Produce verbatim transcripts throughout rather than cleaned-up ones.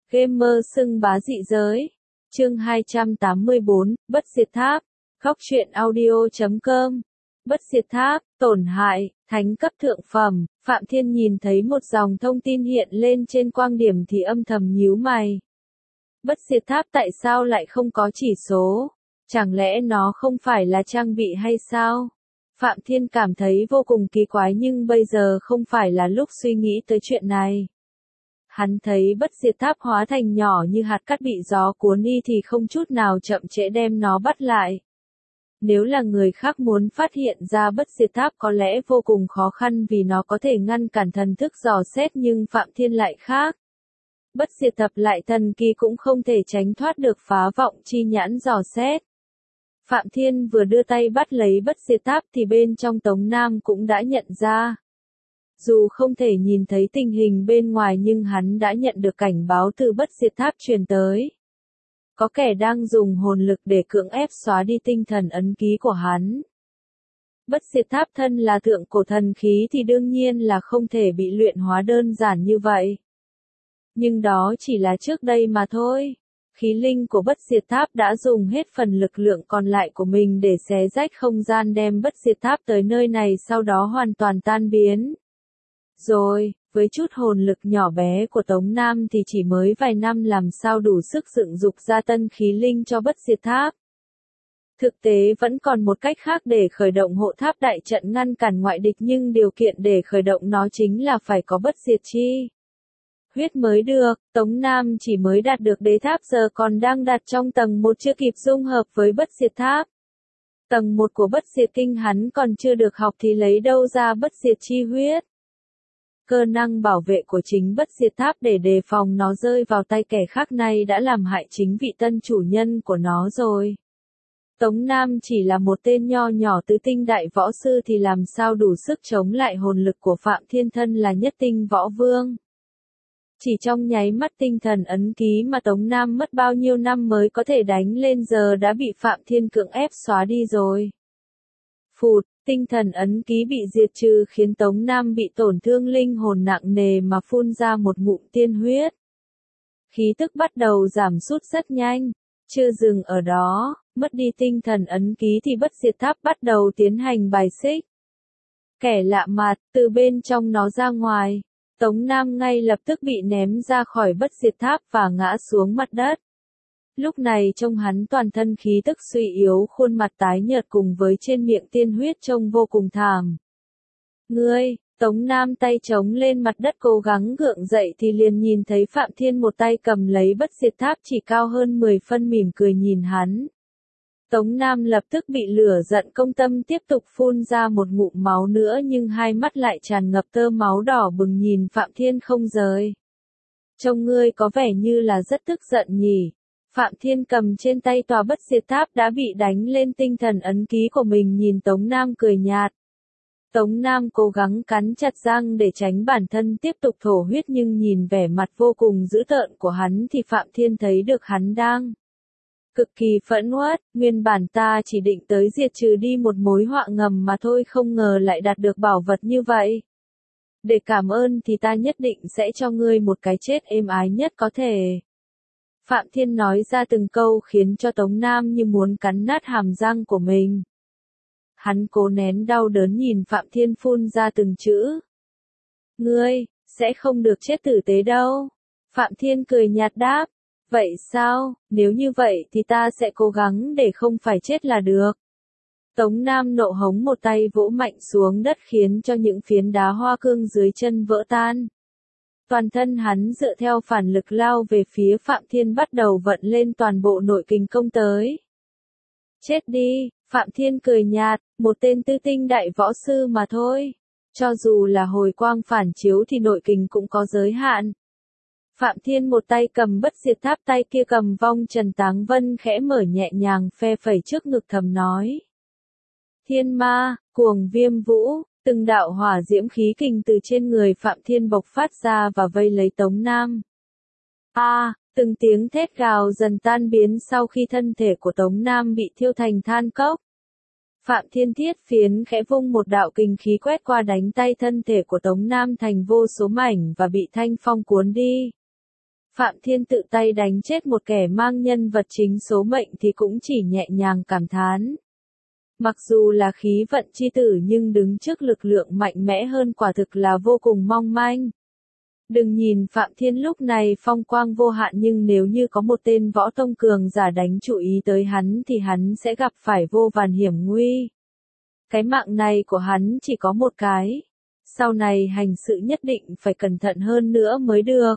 Gamer xưng bá dị giới. Chương hai trăm tám mươi bốn, Bất Diệt Tháp. Góc truyện audio chấm com. Bất Diệt Tháp, tổn hại, thánh cấp thượng phẩm. Phạm Thiên nhìn thấy một dòng thông tin hiện lên trên quang điểm thì âm thầm nhíu mày. Bất Diệt Tháp tại sao lại không có chỉ số? Chẳng lẽ nó không phải là trang bị hay sao? Phạm Thiên cảm thấy vô cùng kỳ quái nhưng bây giờ không phải là lúc suy nghĩ tới chuyện này. Hắn thấy Bất Diệt Tháp hóa thành nhỏ như hạt cát bị gió cuốn đi thì không chút nào chậm trễ đem nó bắt lại. Nếu là người khác muốn phát hiện ra Bất Diệt Tháp có lẽ vô cùng khó khăn vì nó có thể ngăn cản thần thức dò xét nhưng Phạm Thiên lại khác. Bất Diệt Thập lại thần kỳ cũng không thể tránh thoát được phá vọng chi nhãn dò xét. Phạm Thiên vừa đưa tay bắt lấy Bất Diệt Tháp thì bên trong Tống Nam cũng đã nhận ra. Dù không thể nhìn thấy tình hình bên ngoài nhưng hắn đã nhận được cảnh báo từ Bất Diệt Tháp truyền tới. Có kẻ đang dùng hồn lực để cưỡng ép xóa đi tinh thần ấn ký của hắn. Bất Diệt Tháp thân là thượng cổ thần khí thì đương nhiên là không thể bị luyện hóa đơn giản như vậy. Nhưng đó chỉ là trước đây mà thôi. Khí linh của Bất Diệt Tháp đã dùng hết phần lực lượng còn lại của mình để xé rách không gian đem Bất Diệt Tháp tới nơi này sau đó hoàn toàn tan biến. Rồi, với chút hồn lực nhỏ bé của Tống Nam thì chỉ mới vài năm làm sao đủ sức dựng dục ra tân khí linh cho Bất Diệt Tháp. Thực tế vẫn còn một cách khác để khởi động hộ tháp đại trận ngăn cản ngoại địch nhưng điều kiện để khởi động nó chính là phải có bất diệt chi huyết mới được. Tống Nam chỉ mới đạt được đế tháp giờ còn đang đặt trong tầng một chưa kịp dung hợp với Bất Diệt Tháp. Tầng một của Bất Diệt Kinh hắn còn chưa được học thì lấy đâu ra bất diệt chi huyết. Cơ năng bảo vệ của chính Bất Diệt Tháp để đề phòng nó rơi vào tay kẻ khác này đã làm hại chính vị tân chủ nhân của nó rồi. Tống Nam chỉ là một tên nho nhỏ tứ tinh đại võ sư thì làm sao đủ sức chống lại hồn lực của Phạm Thiên thân là nhất tinh võ vương. Chỉ trong nháy mắt tinh thần ấn ký mà Tống Nam mất bao nhiêu năm mới có thể đánh lên giờ đã bị Phạm Thiên cưỡng ép xóa đi rồi. Phụt, tinh thần ấn ký bị diệt trừ khiến Tống Nam bị tổn thương linh hồn nặng nề mà phun ra một ngụm tiên huyết. Khí tức bắt đầu giảm sút rất nhanh, chưa dừng ở đó, mất đi tinh thần ấn ký thì Bất Diệt Tháp bắt đầu tiến hành bài xích. Kẻ lạ mặt, từ bên trong nó ra ngoài. Tống Nam ngay lập tức bị ném ra khỏi Bất Diệt Tháp và ngã xuống mặt đất. Lúc này trông hắn toàn thân khí tức suy yếu, khuôn mặt tái nhợt cùng với trên miệng tiên huyết trông vô cùng thảm. Ngươi, Tống Nam tay chống lên mặt đất cố gắng gượng dậy thì liền nhìn thấy Phạm Thiên một tay cầm lấy Bất Diệt Tháp chỉ cao hơn mười phân mỉm cười nhìn hắn. Tống Nam lập tức bị lửa giận công tâm tiếp tục phun ra một ngụm máu nữa nhưng hai mắt lại tràn ngập tơ máu đỏ bừng nhìn Phạm Thiên không rời. Trông ngươi có vẻ như là rất tức giận nhỉ. Phạm Thiên cầm trên tay tòa Bất Diệt Tháp đã bị đánh lên tinh thần ấn ký của mình nhìn Tống Nam cười nhạt. Tống Nam cố gắng cắn chặt răng để tránh bản thân tiếp tục thổ huyết nhưng nhìn vẻ mặt vô cùng dữ tợn của hắn thì Phạm Thiên thấy được hắn đang cực kỳ phẫn uất. Nguyên bản ta chỉ định tới diệt trừ đi một mối họa ngầm mà thôi không ngờ lại đạt được bảo vật như vậy. Để cảm ơn thì ta nhất định sẽ cho ngươi một cái chết êm ái nhất có thể. Phạm Thiên nói ra từng câu khiến cho Tống Nam như muốn cắn nát hàm răng của mình. Hắn cố nén đau đớn nhìn Phạm Thiên phun ra từng chữ. Ngươi, sẽ không được chết tử tế đâu. Phạm Thiên cười nhạt đáp. Vậy sao, nếu như vậy thì ta sẽ cố gắng để không phải chết là được. Tống Nam nộ hống một tay vỗ mạnh xuống đất khiến cho những phiến đá hoa cương dưới chân vỡ tan. Toàn thân hắn dựa theo phản lực lao về phía Phạm Thiên bắt đầu vận lên toàn bộ nội kình công tới. Chết đi, Phạm Thiên cười nhạt, một tên tư tinh đại võ sư mà thôi. Cho dù là hồi quang phản chiếu thì nội kình cũng có giới hạn. Phạm Thiên một tay cầm Bất Diệt Tháp tay kia cầm vong Trần Táng Vân khẽ mở nhẹ nhàng phe phẩy trước ngực thầm nói. Thiên ma, cuồng viêm vũ, từng đạo hỏa diễm khí kình từ trên người Phạm Thiên bộc phát ra và vây lấy Tống Nam. A, à, từng tiếng thét gào dần tan biến sau khi thân thể của Tống Nam bị thiêu thành than cốc. Phạm Thiên thiết phiến khẽ vung một đạo kình khí quét qua đánh tay thân thể của Tống Nam thành vô số mảnh và bị thanh phong cuốn đi. Phạm Thiên tự tay đánh chết một kẻ mang nhân vật chính số mệnh thì cũng chỉ nhẹ nhàng cảm thán. Mặc dù là khí vận chi tử nhưng đứng trước lực lượng mạnh mẽ hơn quả thực là vô cùng mong manh. Đừng nhìn Phạm Thiên lúc này phong quang vô hạn nhưng nếu như có một tên võ tông cường giả đánh chú ý tới hắn thì hắn sẽ gặp phải vô vàn hiểm nguy. Cái mạng này của hắn chỉ có một cái. Sau này hành sự nhất định phải cẩn thận hơn nữa mới được.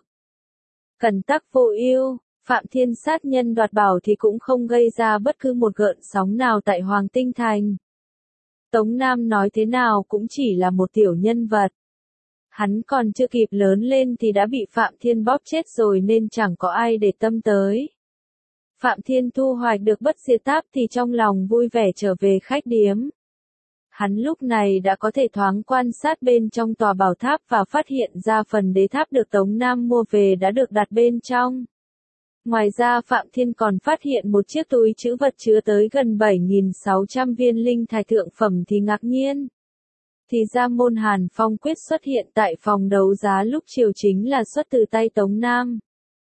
Cẩn tắc vô ưu, Phạm Thiên sát nhân đoạt bảo thì cũng không gây ra bất cứ một gợn sóng nào tại Hoàng Tinh Thành. Tống Nam nói thế nào cũng chỉ là một tiểu nhân vật. Hắn còn chưa kịp lớn lên thì đã bị Phạm Thiên bóp chết rồi nên chẳng có ai để tâm tới. Phạm Thiên thu hoạch được bất diệt tháp thì trong lòng vui vẻ trở về khách điếm. Hắn lúc này đã có thể thoáng quan sát bên trong tòa bảo tháp và phát hiện ra phần đế tháp được Tống Nam mua về đã được đặt bên trong. Ngoài ra Phạm Thiên còn phát hiện một chiếc túi trữ vật chứa tới gần bảy nghìn sáu trăm viên linh thạch thượng phẩm thì ngạc nhiên. Thì ra môn Hàn Phong quyết xuất hiện tại phòng đấu giá lúc chiều chính là xuất từ tay Tống Nam.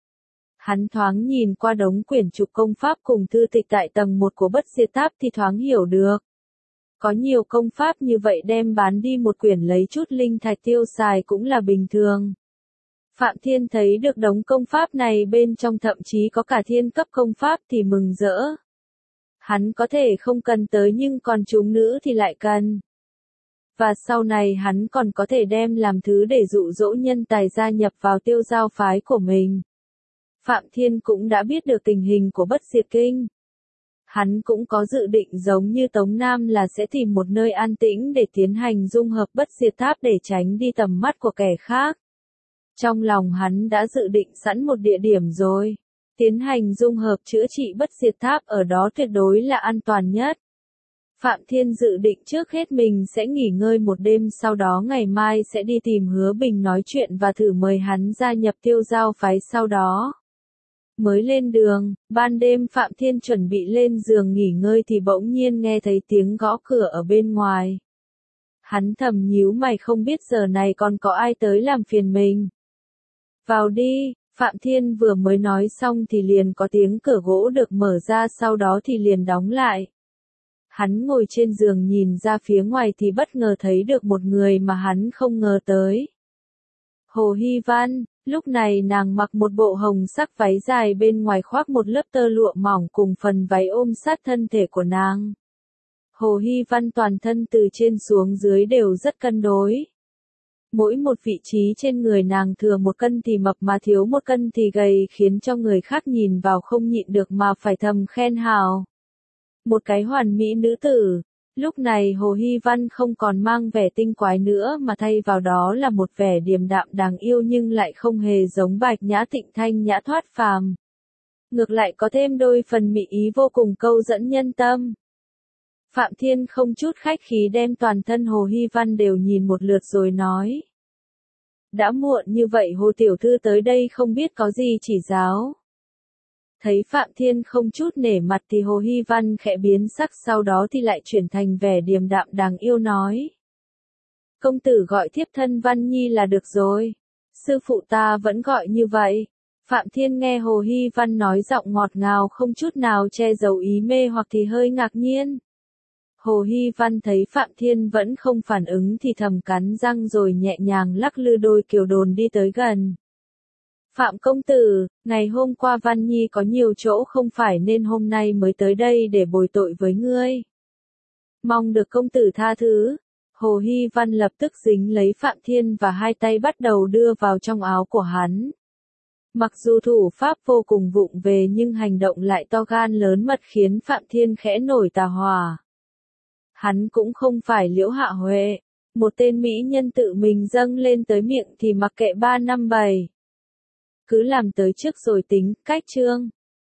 Hắn thoáng nhìn qua đống quyển trục công pháp cùng thư tịch tại tầng một của bất diệt tháp thì thoáng hiểu được. Có nhiều công pháp như vậy đem bán đi một quyển lấy chút linh thạch tiêu xài cũng là bình thường. Phạm Thiên thấy được đống công pháp này bên trong thậm chí có cả thiên cấp công pháp thì mừng rỡ. Hắn có thể không cần tới nhưng còn chúng nữ thì lại cần. Và sau này hắn còn có thể đem làm thứ để dụ dỗ nhân tài gia nhập vào tiêu giao phái của mình. Phạm Thiên cũng đã biết được tình hình của bất diệt kinh. Hắn cũng có dự định giống như Tống Nam là sẽ tìm một nơi an tĩnh để tiến hành dung hợp bất diệt tháp để tránh đi tầm mắt của kẻ khác. Trong lòng hắn đã dự định sẵn một địa điểm rồi. Tiến hành dung hợp chữa trị bất diệt tháp ở đó tuyệt đối là an toàn nhất. Phạm Thiên dự định trước hết mình sẽ nghỉ ngơi một đêm sau đó ngày mai sẽ đi tìm Hứa Bình nói chuyện và thử mời hắn gia nhập tiêu giao phái sau đó. Mới lên đường, ban đêm Phạm Thiên chuẩn bị lên giường nghỉ ngơi thì bỗng nhiên nghe thấy tiếng gõ cửa ở bên ngoài. Hắn thầm nhíu mày không biết giờ này còn có ai tới làm phiền mình. Vào đi, Phạm Thiên vừa mới nói xong thì liền có tiếng cửa gỗ được mở ra sau đó thì liền đóng lại. Hắn ngồi trên giường nhìn ra phía ngoài thì bất ngờ thấy được một người mà hắn không ngờ tới. Hồ Hy Văn, lúc này nàng mặc một bộ hồng sắc váy dài bên ngoài khoác một lớp tơ lụa mỏng cùng phần váy ôm sát thân thể của nàng. Hồ Hy Văn toàn thân từ trên xuống dưới đều rất cân đối. Mỗi một vị trí trên người nàng thừa một cân thì mập mà thiếu một cân thì gầy khiến cho người khác nhìn vào không nhịn được mà phải thầm khen hào. Một cái hoàn mỹ nữ tử. Lúc này Hồ Hy Văn không còn mang vẻ tinh quái nữa mà thay vào đó là một vẻ điềm đạm đáng yêu nhưng lại không hề giống Bạch Nhã Tịnh thanh nhã thoát phàm. Ngược lại có thêm đôi phần mỹ ý vô cùng câu dẫn nhân tâm. Phạm Thiên không chút khách khí đem toàn thân Hồ Hy Văn đều nhìn một lượt rồi nói. Đã muộn như vậy Hồ Tiểu Thư tới đây không biết có gì chỉ giáo. Thấy Phạm Thiên không chút nể mặt thì Hồ Hy Văn khẽ biến sắc sau đó thì lại chuyển thành vẻ điềm đạm đáng yêu nói. Công tử gọi thiếp thân Văn Nhi là được rồi. Sư phụ ta vẫn gọi như vậy. Phạm Thiên nghe Hồ Hy Văn nói giọng ngọt ngào không chút nào che giấu ý mê hoặc thì hơi ngạc nhiên. Hồ Hy Văn thấy Phạm Thiên vẫn không phản ứng thì thầm cắn răng rồi nhẹ nhàng lắc lư đôi kiều đồn đi tới gần. Phạm công tử, ngày hôm qua Văn Nhi có nhiều chỗ không phải nên hôm nay mới tới đây để bồi tội với ngươi. Mong được công tử tha thứ. Hồ Hy Văn lập tức dính lấy Phạm Thiên và hai tay bắt đầu đưa vào trong áo của hắn. Mặc dù thủ pháp vô cùng vụng về nhưng hành động lại to gan lớn mật khiến Phạm Thiên khẽ nổi tà hỏa. Hắn cũng không phải Liễu Hạ Huệ, một tên mỹ nhân tự mình dâng lên tới miệng thì mặc kệ ba năm bảy. Cứ làm tới trước rồi tính, cách chương.